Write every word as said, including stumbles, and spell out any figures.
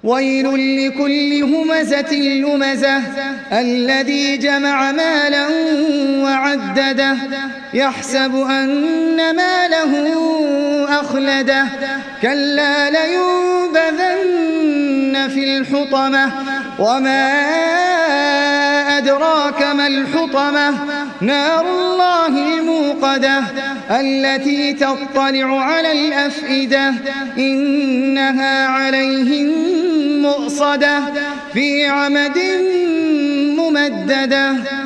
ويل لكل همزة لمزة الذي جمع مالا وعدده يحسب أن ماله أخلده كلا لينبذن في الحطمة وما أدراك ما الحطمة نار الله الموقدة التي تطلع على الأفئدة إنها عليهم مؤصدة في عمد ممددة.